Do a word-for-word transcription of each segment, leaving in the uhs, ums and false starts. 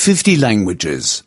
fifty languages.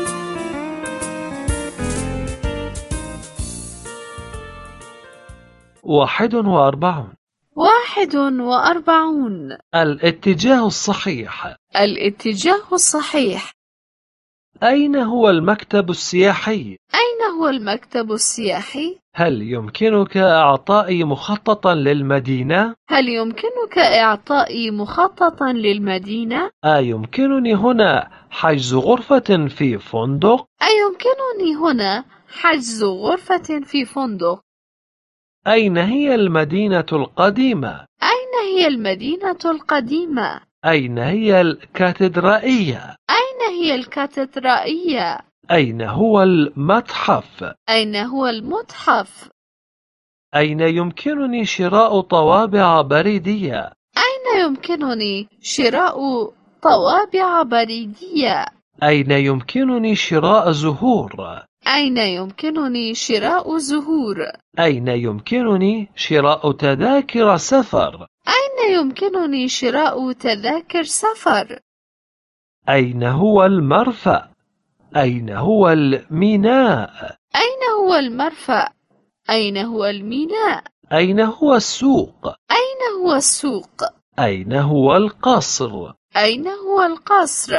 واحد وأربعون. واحد وأربعون. الاتجاه الصحيح. الاتجاه الصحيح. أين هو المكتب السياحي؟ أين هو المكتب السياحي؟ هل يمكنك إعطائي مخططا للمدينة؟ هل يمكنك إعطائي مخططا للمدينة؟ أيمكنني هنا حجز غرفة في فندق؟ أيمكنني هنا حجز غرفة في فندق؟ أين هي المدينة القديمة؟ أين هي المدينة القديمة؟ أين هي الكاتدرائية؟ أين هي الكاتدرائية؟ أين هو المتحف؟ أين هو المتحف؟ أين يمكنني شراء طوابع بريدية؟ أين يمكنني شراء طوابع بريدية؟ أين يمكنني شراء زهور؟ أين يمكنني شراء زهور؟ أين يمكنني شراء تذاكر سفر؟ أين يمكنني شراء تذاكر سفر؟ أين هو المرفأ؟ أين هو الميناء؟ أين هو المرفأ؟ أين هو الميناء؟ أين هو السوق؟ أين هو السوق؟ أين هو القصر؟ أين هو القصر؟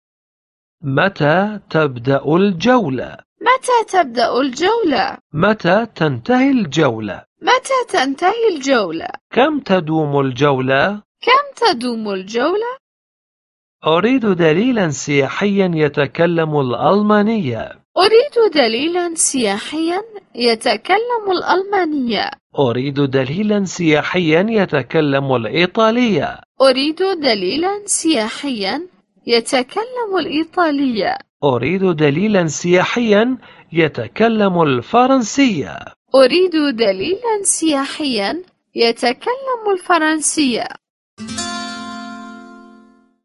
متى تبدأ الجولة؟ متى تبدأ الجولة؟ متى تنتهي الجولة؟ متى تنتهي الجولة؟ كم تدوم الجولة؟ كم تدوم الجولة؟ أريد دليلا سياحيا يتكلم الألمانية. أريد دليلا سياحيا يتكلم الألمانية. أريد دليلا سياحيا يتكلم الإيطالية. أريد دليلا سياحيا يتكلم الإيطالية. أريد دليلا سياحيا يتكلم الفرنسية. أريد دليلا سياحيا يتكلم الفرنسية.